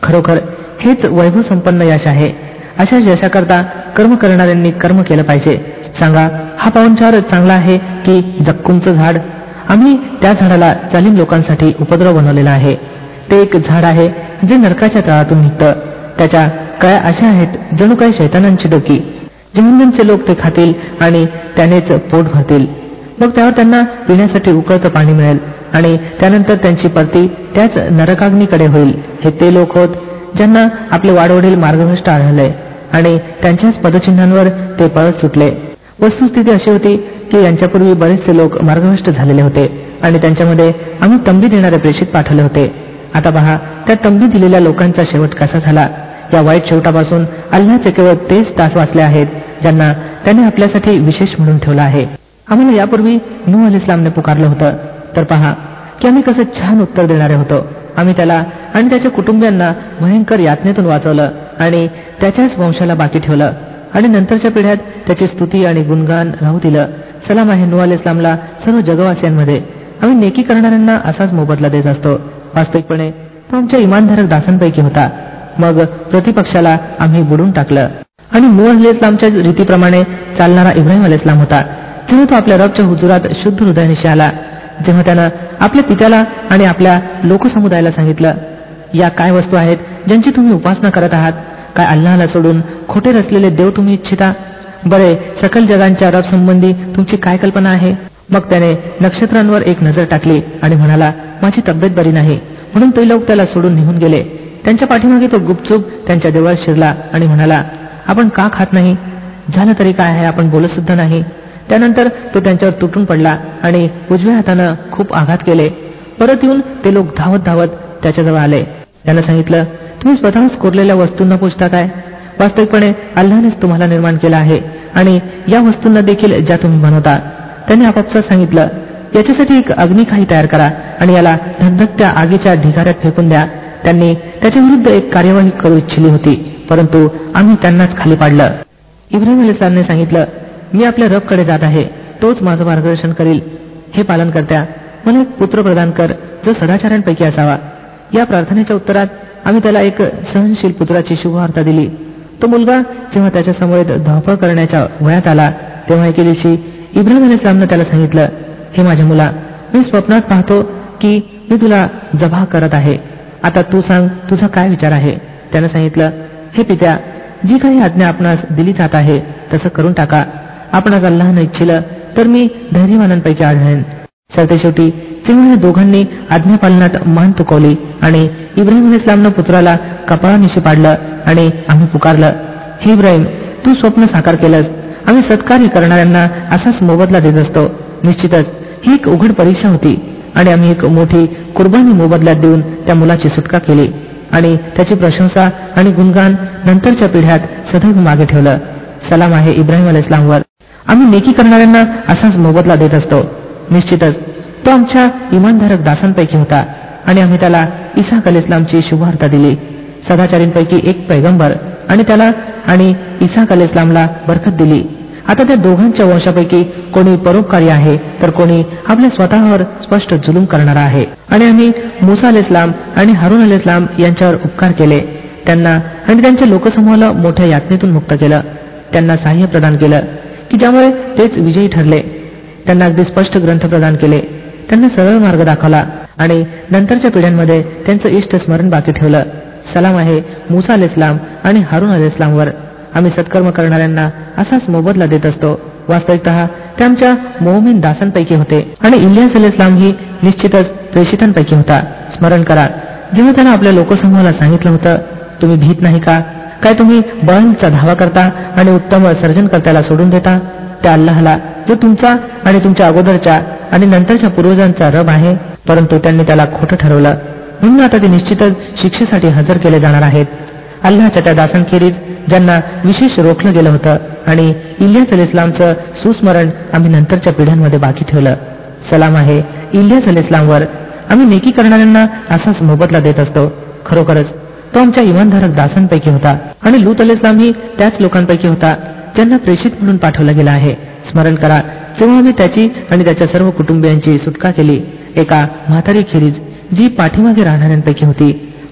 खरोखर हेच वैभव संपन्न यश आहे. अशा यशाकरता कर्म करणाऱ्यांनी कर्म केलं पाहिजे. सांगा, हा पाहुणचार चांगला आहे की जक्कूमचं झाड? आम्ही त्या झाडाला जालिम लोकांसाठी उपद्रव बनवलेला आहे. ते एक झाड आहे जे नरकाच्या तळातून निघतं. त्याच्या कळ्या अशा आहेत जणू काही शैतानांची डोकी. जहन्नमचे लोक ते खातील आणि त्यानेच पोट भरतील. मग त्यावर त्यांना पिण्यासाठी उकळतं पाणी मिळेल आणि त्यानंतर त्यांची परती त्याच नरकाग्नीकडे होईल. हे ते लोक होत ज्यांना आपले वाडवडील मार्गभ्रष्ट आढळले आणि त्यांच्याच पदचिन्हांवर ते पळत सुटले. वस्तुस्थिती अशी होती की यांच्यापूर्वी बरेचसे लोक मार्गभ्रष्ट झालेले होते आणि त्यांच्यामध्ये आम्ही तंबी देणारे प्रेषित पाठवले होते. आता पहा, त्या तंबी दिलेल्या लोकांचा शेवट कसा झाला. या वाईट शेवटापासून अल्लाहचे केवळ तेच दास वाचले आहेत ज्यांना त्याने आपल्यासाठी विशेष म्हणून ठेवला आहे. आम्हाला यापूर्वी नूह अलैहिस्सलामने पुकारलं होतं, तर पहा की आम्ही कसं छान उत्तर देणारे होतो. आम्ही त्याला आणि त्याच्या कुटुंबियांना भयंकर यातनेतून वाचवलं आणि त्याच्याच वंशाला बाकी ठेवलं आणि नंतरच्या पिढ्यात त्याची स्तुती आणि गुणगान राहू दिलं. सलाम आहे नूह अलैहिस्सलामला सर्व जगवासियांमध्ये. आम्ही नेकी करणाऱ्यांना असाच मोबदला देत असतो. वास्तविकपणे तो आमच्या इमानधारक दासांपैकी होता. मग प्रतिपक्षाला आम्ही बुडून टाकलं. आणि नूह अलैहिस्सलामच्या रीतीप्रमाणे चालणारा इब्राहिम अलैहिस्सलाम होता. जेव्हा तो आपल्या रबच्या हुजुरात शुद्ध हृदयानिशी आला, तेव्हा त्यानं आपल्या पित्याला आणि आपल्या लोकसमुदायाला सांगितलं, या काय वस्तू आहेत ज्यांची तुम्ही उपासना करत आहात? काय अल्लाहला सोडून खोटे रचलेले देव तुम्ही इच्छिता? बरे, सकल जगांच्या रब संबंधी तुमची काय कल्पना आहे? मग त्याने नक्षत्रांवर एक नजर टाकली आणि म्हणाला, माझी तब्येत बरी नाही, म्हणून ते लोक त्याला सोडून निघून गेले. त्यांच्या पाठीमागे तो गुपचूप त्यांच्या देवळात शिरला आणि म्हणाला, आपण का खात नाही? झालं तरी काय आहे, आपण बोलत सुद्धा नाही. त्यानंतर तो त्यांच्यावर तुटून पडला आणि उजव्या हातानं खूप आघात केले. परत येऊन ते लोक धावत धावत त्याच्याजवळ आले. त्यानं सांगितलं, तुम्ही स्वतःच कोरलेल्या वस्तूंना पूजता काय? वास्तविकपणे अल्लाहनेच तुम्हाला निर्माण केला आहे आणि या वस्तूंना देखील ज्या तुम्ही बनवता. त्याने आपापसात सांगितलं, याच्यासाठी एक अग्निखाई तयार करा आणि याला धगधगत्या आगीच्या ढिगाऱ्यात फेकून द्या. त्यांनी त्याच्या विरुद्ध एक कार्यवाही करू इच्छिली होती, परंतु आम्ही त्यांनाच खाली पाडलं. इब्राहिम अलैहिस्सलामने सांगितलं, मी आपल्या रबकडे जात आहे, तोच माझं मार्गदर्शन करील. हे पालन करत्या, मला एक पुत्र प्रदान कर जो सदाचार्यांपैकी असावा. या प्रार्थनेच्या उत्तरात आम्ही त्याला एक सहनशील पुत्राची शुभवार्ता दिली. तो मुलगा जेव्हा त्याच्या समोर धावपळ करण्याच्या वयात आला, तेव्हा एके दिवशी इब्राहिम अलैहिस्सलामने त्याला सांगितलं, हे माझ्या मुला, मी स्वप्नात पाहतो की मी तुला जबाह करत आहे. आता तू सांग, तुझा काय विचार आहे? त्यानं सांगितलं, हे पित्या, जी काही आज्ञा आपणास दिली जात आहे तसं करून टाका. आपणास अल्लाहनं इच्छिलं तर मी धैर्यवानांपैकी आढळेन. सरतेशेवटी तेव्हा या दोघांनी आज्ञापालनात मान तुकवली आणि इब्राहिम अलैहिस्सलामनं पुत्राला कपाळानिशी पाडलं आणि आम्ही पुकारलं, हे इब्राहिम, तू स्वप्न साकार केलंस. आम्ही सत्कार्य करणाऱ्यांना असाच मोबदला देत असतो. निश्चितच ही एक उघड परीक्षा होती आणि आम्ही एक मोठी कुर्बानी मोबदल्यात देऊन त्या मुलाची सुटका केली आणि त्याची प्रशंसा आणि गुणगान नंतरच्या पिढ्यात सदैव मागे ठेवलं. सलाम आहे इब्राहिम अलैहिस्सलामवर. आम्ही नेकी करणाऱ्यांना असाच मोबदला देत असतो. निश्चितच तो आमच्या इमानधारक दासांपैकी होता आणि आम्ही त्याला इसाक अलैहिस्सलामची शुभवार्ता दिली, सदाचारींपैकी एक पैगंबर, आणि त्याला आणि इसाक अलैहिस्सलामला बरकत दिली. आता त्या दोघांच्या वंशापैकी कोणी परोपकारी आहे तर कोणी आपल्या स्वतःवर स्पष्ट जुलूम करणारा आहे. आणि आम्ही मूसा अलैहिस्सलाम आणि हारून अलैहिस्सलाम यांच्यावर उपकार केले. त्यांना आणि त्यांच्या लोकसमूहाला मोठ्या यातनेतून मुक्त केलं. त्यांना सहाय्य प्रदान केलं की ज्यामुळे तेच विजयी ठरले. त्यांना अगदी स्पष्ट ग्रंथ प्रदान केले. त्यांना सरळ मार्ग दाखवला आणि नंतरच्या पिढ्यांमध्ये त्यांचं इष्ट स्मरण बाकी ठेवलं. सलाम आहे मूसा अलैहिस्सलाम आणि हारून अलैहिस्सलामवर. आम्ही सत्कर्म करणाऱ्यांना असाच मोबदला देत असतो. वास्तविकतः ते आमच्या मोमीन दासांपैकी होते. आणि इलियास अलैहिस्सलाम ही निश्चितच प्रेषितांपैकी होता. स्मरण करा, जेव्हा त्यानं आपल्या लोकसमूहाला सांगितलं होतं, तुम्ही भीत नाही का? काय तुम्ही बळचा धावा करता आणि उत्तम सर्जनकर्त्याला सोडून देता? त्या अल्लाहला जो तुमचा आणि तुमच्या अगोदरच्या आणि नंतरच्या पूर्वजांचा रब आहे. परंतु त्यांनी त्याला खोटं ठरवलं, म्हणून आता ते निश्चितच शिक्षेसाठी हजर केले जाणार आहेत. अल्लाहच्या त्या दासांखेरीज ज्यांना विशेष रोखलं गेलं होतं आणि इलियास अलैहिस्सलामचं सुस्मरण आम्ही नंतरच्या पिढ्यांमध्ये बाकी ठेवलं. सलाम आहे इलियास अलैहिस्सलामवर. आम्ही नेकी करणाऱ्यांना असाच मोबदला देत असतो. खरोखरच तो आमच्या इमानधारक दासांपैकी होता. आणि लूत अलैहिस्सलाम ही त्याच लोकांपैकी होता ज्यांना प्रेषित म्हणून पाठवलं गेलं आहे. स्मरण करा, जेव्हा आम्ही त्याची आणि त्याच्या सर्व कुटुंबियांची सुटका केली, एका म्हातारी खेरीज जी पाठीमागे राहणाऱ्यांपैकी होती.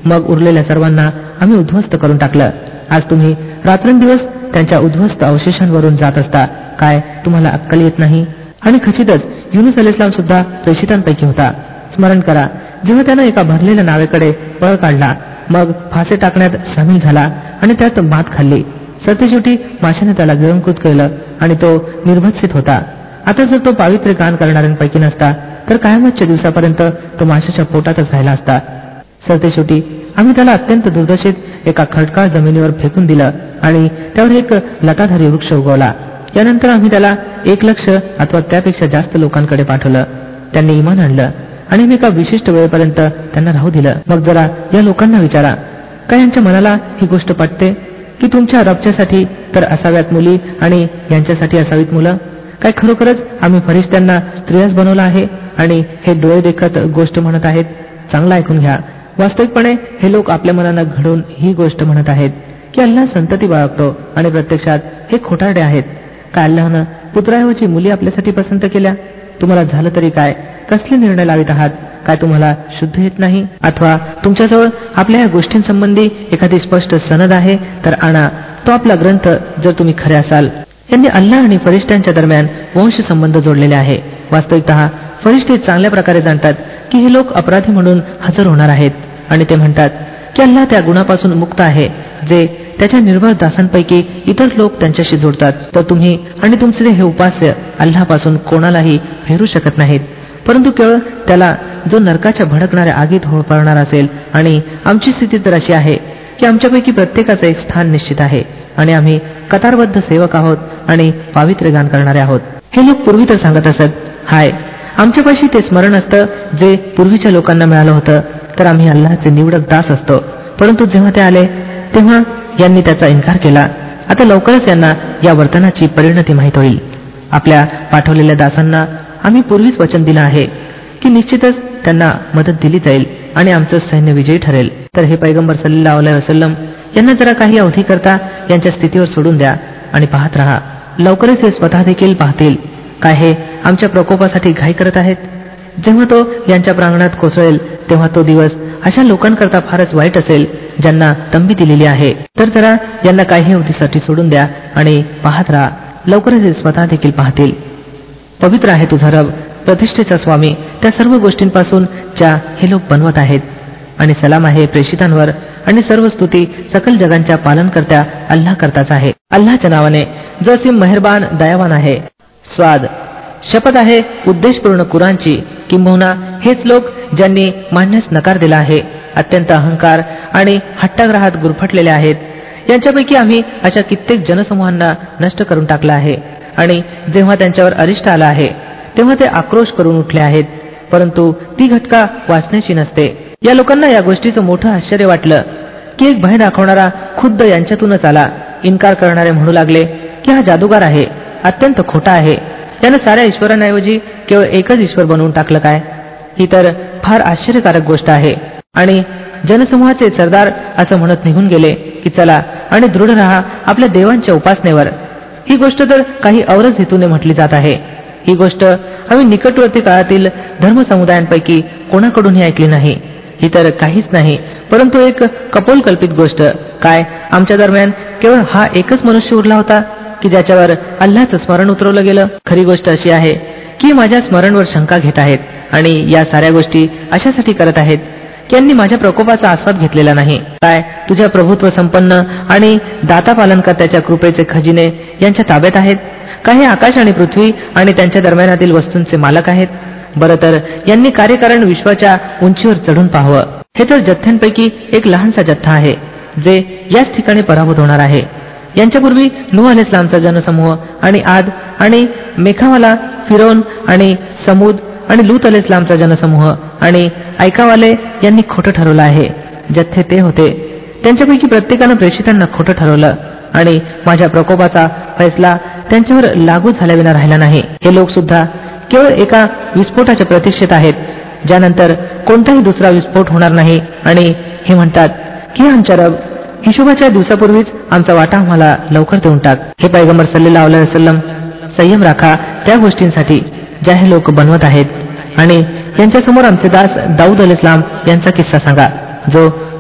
मग उरलेल्या सर्वांना आम्ही उद्ध्वस्त करून टाकलं. आज तुम्ही रात्रंदिवस त्यांच्या उद्ध्वस्त अवशेषांवरून जात असता. काय तुम्हाला अक्कल येत नाही? आणि खचितच युनुस अलैहिस्सलाम सुद्धा प्रेषितांपैकी होता. स्मरण करा, जेव्हा त्यानं एका भरलेल्या नावेकडे पळ काढला, मग फासे टाकण्यात सामील झाला आणि त्यात मात खाल्ली. सरतेशेवटी माशाने त्याला गिळंकृत केलं आणि तो निर्भत्सित होता. आता जर तो पावित्र्य गान करणाऱ्यांपैकी नसता तर कायमतच्या दिवसापर्यंत तो माशाच्या पोटातच राहिला असता. सरतेशेवटी आम्ही त्याला अत्यंत दुर्दशेत एका खडकाळ जमिनीवर फेकून दिलं आणि त्यावर एक लताधारी वृक्ष उगवला. यानंतर आम्ही त्याला 1,00,000 अथवा त्यापेक्षा जास्त लोकांकडे पाठवलं. त्यांनी इमान आणलं आणि मी एका विशिष्ट वेळेपर्यंत त्यांना राहू दिलं. मग जरा या लोकांना विचारा, काय यांच्या मनाला ही गोष्ट पटते की तुमच्या रबच्यासाठी तर असाव्यात मुली आणि यांच्यासाठी असावीत मुलं? काय खरोखरच आम्ही फरिश्त्यांना स्त्रियाच बनवलं आहे आणि हे डोळे देखत गोष्ट म्हणत आहेत? चांगलं ऐकून घ्या. वास्तविकपणे हे लोक आपल्या मनानं घडून ही गोष्ट म्हणत आहेत की अल्लाह संतती बाळगतो आणि प्रत्यक्षात हे खोटारडे आहेत. काय अल्लाहनं पुत्राऐवजी मुली आपल्यासाठी पसंत केल्या? तुम्हाला झालं तरी काय? कसले निर्णय लावित आहात? काय तुम्हाला शुद्ध येत नाही? अथवा तुमच्याजवळ आपल्या या गोष्टींसंबंधी एखादी स्पष्ट सनद आहे तर आणा, तो आपला ग्रंथ, जर तुम्ही खरे असाल. यांनी अल्लाह आणि फरिश्त्यांच्या दरम्यान वंश संबंध जोडलेले आहे. वास्तविकतः फरिश्ते चांगल्या प्रकारे जाणतात की हे लोक अपराधी म्हणून हजर होणार आहेत आणि ते म्हणतात की अल्लाह त्या गुणापासून मुक्त आहे जे त्याच्या निर्भर दासांपैकी इतर लोक त्यांच्याशी जोडतात. तर तुम्ही आणि तुमचे हे उपास्य अल्लाहपासून कोणालाही फेरू शकत नाहीत, परंतु केवळ त्याला जो नरकाच्या भडकणाऱ्या आगीत होळपाळणार असेल. आणि आमची स्थिती तर अशी आहे की आमच्यापैकी प्रत्येकाचं एक स्थान निश्चित आहे आणि आम्ही कतारबद्ध सेवक आहोत आणि पावित्र्य गान करणारे आहोत. हे लोक पूर्वी तर सांगत असत, हाय, आमच्यापाशी ते स्मरण असतं जे पूर्वीच्या लोकांना मिळालं होतं, तर आम्ही अल्लाहचे निवडक दास असतो. परंतु जेव्हा ते आले तेव्हा यांनी त्याचा इन्कार केला. आता लवकरच यांना या वर्तनाची परिणती माहीत होईल. आपल्या पाठवलेल्या दासांना आम्ही पूर्वीच वचन दिलं आहे की निश्चितच त्यांना मदत दिली जाईल आणि आमचं सैन्य विजयी ठरेल. तर हे पैगंबर सल्लल्लाहु अलैहि वसल्लम यांना जरा काही अवधी करता यांच्या स्थितीवर सोडून द्या आणि पाहत राहा. लवकरच हे स्वतः देखील पाहतील. काय हे आमच्या प्रकोपासाठी घाई करत आहेत? जेव्हा तो यांच्या प्रांगणात कोसळेल तेव्हा तो दिवस अशा लोकांकरता फारच वाईट असेल ज्यांना तंबी दिलेली आहे. तर जरा यांना काही अवधीसाठी सोडून द्या आणि पाहत राहा. लवकरच हे स्वतः देखील पाहतील. पवित्र आहे तुझा रब, प्रतिष्ठेचा स्वामी, त्या सर्व गोष्टींपासून ज्या हे लोक बनवत आहेत. आणि सलाम आहे प्रेषितांवर आणि सर्व स्तुती सकल जगांच्या पालनकर्त्या अल्लाह करताच आहे. अल्लाहच्या नावाने जो असीम मेहरबान दयावान आहे. स्वाद. शपथ आहे उद्देशपूर्ण कुराणची, किंबहुना हेच लोक ज्यांनी मानण्यास नकार दिला आहे, अत्यंत अहंकार आणि हट्टाग्रहात गुरफटलेले आहेत. यांच्यापैकी आम्ही अशा कित्येक जनसमूहांना नष्ट करून टाकलं आहे आणि जेव्हा त्यांच्यावर अरिष्ट आला आहे तेव्हा ते आक्रोश करून उठले आहेत, परंतु ती घटका वाचण्याची नसते. या लोकांना या गोष्टीचं मोठं आश्चर्य वाटलं की एक भय दाखवणारा खुद्द यांच्यातूनच आला. इन्कार करणारे म्हणू लागले की हा जादूगार आहे, अत्यंत खोटा आहे. यानं साऱ्या ईश्वरांऐवजी केवळ एकच ईश्वर बनवून टाकलं काय? ही तर फार आश्चर्यकारक गोष्ट आहे. आणि जनसमूहाचे सरदार असं म्हणत निघून गेले की चला आणि दृढ राहा आपल्या देवांच्या उपासनेवर. ही गोष्ट तर काही औरच हेतूने म्हटली जात आहे. ही गोष्ट आम्ही निकटवर्ती काळातील धर्मसमुदायांपैकी कोणाकडूनही ऐकली नाही. ही तर काहीच नाही परंतु एक कपोलकल्पित गोष्ट. काय आमच्या दरम्यान केवळ हा एकच मनुष्य उरला होता की ज्याच्यावर अल्लाहचं स्मरण उतरवलं गेलं? खरी गोष्ट अशी आहे की माझ्या स्मरणवर शंका घेत आहेत आणि या साऱ्या गोष्टी अशासाठी करत आहेत की यांनी माझ्या प्रकोपाचा आस्वाद घेतलेला नाही. काय तुझ्या प्रभुत्व संपन्न आणि दाता पालनकर्त्याच्या कृपेचे खजिने यांच्या ताब्यात आहेत? काय हे आकाश आणि पृथ्वी आणि त्यांच्या दरम्यानातील वस्तूंचे मालक आहेत? बरं, तर यांनी कार्यकारण विश्वाच्या उंचीवर चढून पाहावं. हे तर जथ्थ्यांपैकी एक लहानसा जथ्था आहे जे याच ठिकाणी पराभूत होणार आहे. यांच्यापूर्वी नूह अलैहिस्सलामचा जनसमूह आणि आद आणि मेखावाला, फिरौन आणि समूद आणि लूत अलैहिस्सलामचा जनसमूह आणि ऐकावाले यांनी खोटं ठरवलं आहे. जथ्थे ते होते, त्यांच्यापैकी प्रत्येकानं प्रेषितांना खोटं ठरवलं आणि माझ्या प्रकोपाचा फैसला त्यांच्यावर लागू झाल्याविना राहिला नाही. हे लोक सुद्धा केवळ एका विस्फोटाच्या प्रतीक्षेत आहेत ज्यानंतर कोणताही दुसरा विस्फोट होणार नाही आणि हे म्हणतात की आमच्या रब, हिशोबाच्या दिवसापूर्वीच आमचा वाटा आम्हाला लवकर देऊन टाक. हे पैगंबर सल्लल्लाहु अलैहि वसल्लम, संयम राखा त्या गोष्टींसाठी ज्या हे लोक बनवत आहेत आणि यांच्यासमोर आमचे दास दाऊद अलैहिस्सलाम यांचा किस्सा सांगा जो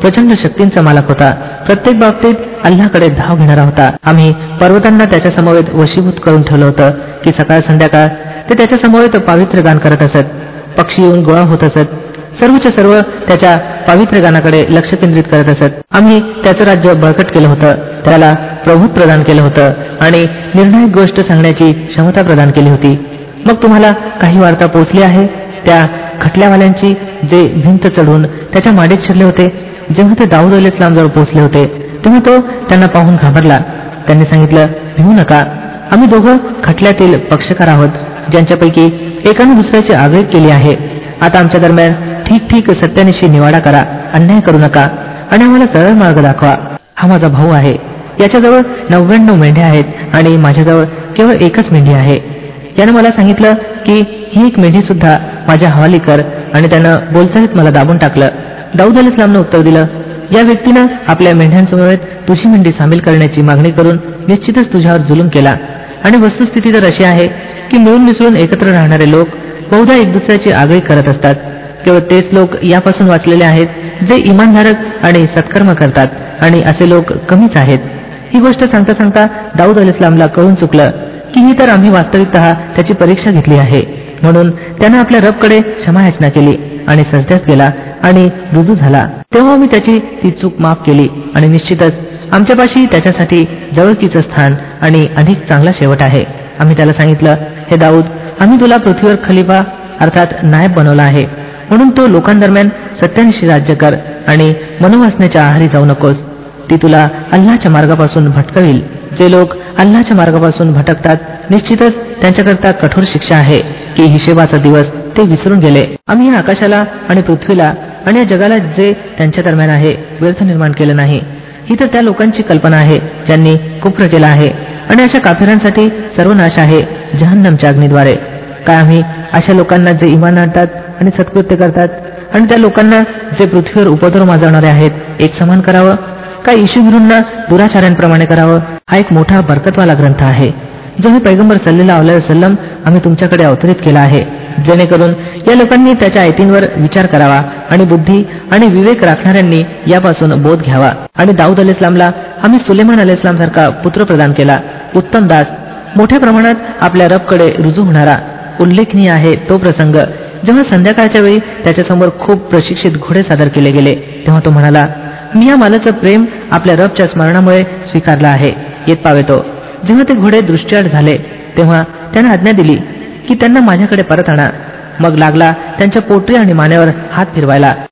प्रचंड शक्तींचा मालक होता. प्रत्येक बाबतीत अल्लाकडे धाव घेणारा होता. आम्ही पर्वतांना त्याच्या समवेत वशीभूत करून ठेवलं होतं की सकाळ संध्याकाळ ते त्याच्या समवेत पावित्र्य गान करत असत. पक्षी येऊन गोळा होत असत. सर्वच्या सर्व त्याच्या पावित्र्य गानाकडे लक्ष केंद्रित करत असत. आम्ही त्याचं राज्य बळकट केलं होतं, त्याला प्रभुत्व प्रदान केलं होतं आणि निर्णायक गोष्ट सांगण्याची क्षमता प्रदान केली होती. मग तुम्हाला काही वार्ता पोहोचली आहे त्या खटल्यावाल्यांची जे भिंत चढून त्याच्या माडीत शिरले होते. जेव्हा ते दाऊद अलैहिस्सलामजवळ पोहोचले होते तेव्हा तो त्यांना पाहून घाबरला. त्यांनी सांगितलं, भिवू नका, आम्ही दोघं खटल्यातील पक्षकार आहोत, ज्यांच्यापैकी एकाने दुसऱ्याची आगळीक केली आहे. आता आमच्या दरम्यान ठीक ठीक सत्यानिशी निवाडा करा, अन्याय करू नका आणि आम्हाला सरळ मार्ग दाखवा. हा माझा भाऊ आहे, याच्याजवळ 99 मेंढ्या आहेत आणि माझ्याजवळ केवळ एकच मेंढी आहे. यानं मला सांगितलं की ही एक मेंढी सुद्धा माझ्या हवाली कर आणि त्यानं बोलचालीत मला दाबून टाकलं. दाऊद अलैहिस्सलामनं उत्तर दिलं, या व्यक्तीनं आपल्या मेंढ्यांसमवेत तुझी मेंढी सामील करण्याची मागणी करून निश्चितच तुझ्यावर जुलूम केला आणि वस्तुस्थिती तर अशी आहे की मिळून मिसळून एकत्र राहणारे लोक बहुधा एक दुसऱ्याची आगळी करत असतात. केवळ तेच लोक यापासून वाचलेले आहेत जे इमानधारक आणि सत्कर्म करतात आणि असे लोक कमीच आहेत. ही गोष्ट सांगता सांगता दाऊद अलैहिस्सलामला कळून चुकलं की ही तर आम्ही वास्तविकतः त्याची परीक्षा घेतली आहे. म्हणून त्यानं आपल्या रबकडे क्षमायाचना केली आणि सजद्यास गेला आणि रुजू झाला. तेव्हा आम्ही त्याची ती चूक माफ केली आणि निश्चितच आमच्यापाशी त्याच्यासाठी जवळकीचं स्थान आणि अधिक चांगला शेवट आहे. आम्ही त्याला सांगितलं, हे दाऊद, आम्ही तुला पृथ्वीवर खलिफा अर्थात नायब बनवला आहे, म्हणून तो लोकांदरम्यान सत्यानिशी राज्य कर आणि मनोवासनेच्या आहारी जाऊ नकोस. ती तुला अल्लाच्या मार्गापासून भटकवेल. जे लोक अल्लाच्या मार्गापासून भटकतात निश्चितच त्यांच्याकरता कठोर शिक्षा आहे की हिशेबाचा दिवस ते विसरून गेले. आम्ही या आकाशाला आणि पृथ्वीला आणि या जगाला जे त्यांच्या दरम्यान आहे व्यर्थ निर्माण केलं नाही. ही तर त्या लोकांची कल्पना आहे ज्यांनी कुफ्र केला आहे आणि अशा काफिरांसाठी सर्वनाश आहे जहन्नमच्या अग्नीद्वारे. काय आम्ही अशा लोकांना जे इमान आणतात आणि सत्कृत्य करतात आणि त्या लोकांना जे पृथ्वीवर उपद्रव माजवणारे आहेत एक समान करावं? काय ईशुभिरूंना दुराचार्यांप्रमाणे करावं? हा एक मोठा बरकतवाला ग्रंथ आहे जो हे पैगंबर सल्लल्लाहु अलैहि वसल्लम आम्ही तुमच्याकडे अवतरित केला आहे, जेणेकरून या लोकांनी त्याच्या आयतींवर विचार करावा आणि बुद्धी आणि विवेक राखणाऱ्यांनी यापासून बोध घ्यावा. आणि दाऊद अलैहिस्सलामला आम्ही सुलेमान अलैहिस्सलाम सारखा पुत्र प्रदान केला, उत्तम दास, मोठ्या प्रमाणात आपल्या रबकडे रुजू होणारा. उल्लेखनीय आहे तो प्रसंग जेव्हा संध्याकाळच्या वेळी त्याच्यासमोर खूप प्रशिक्षित घोडे सादर केले गेले तेव्हा तो म्हणाला, मी या मालाचं प्रेम आपल्या रबच्या स्मरणामुळे स्वीकारलं आहे. येत पावेतो जेव्हा ते घोडे दृष्टीआड झाले तेव्हा त्याने आज्ञा दिली की त्यांना माझ्याकडे परत आणा. मग लागला त्यांच्या पोटरी आणि मानेवर हात फिरवायला.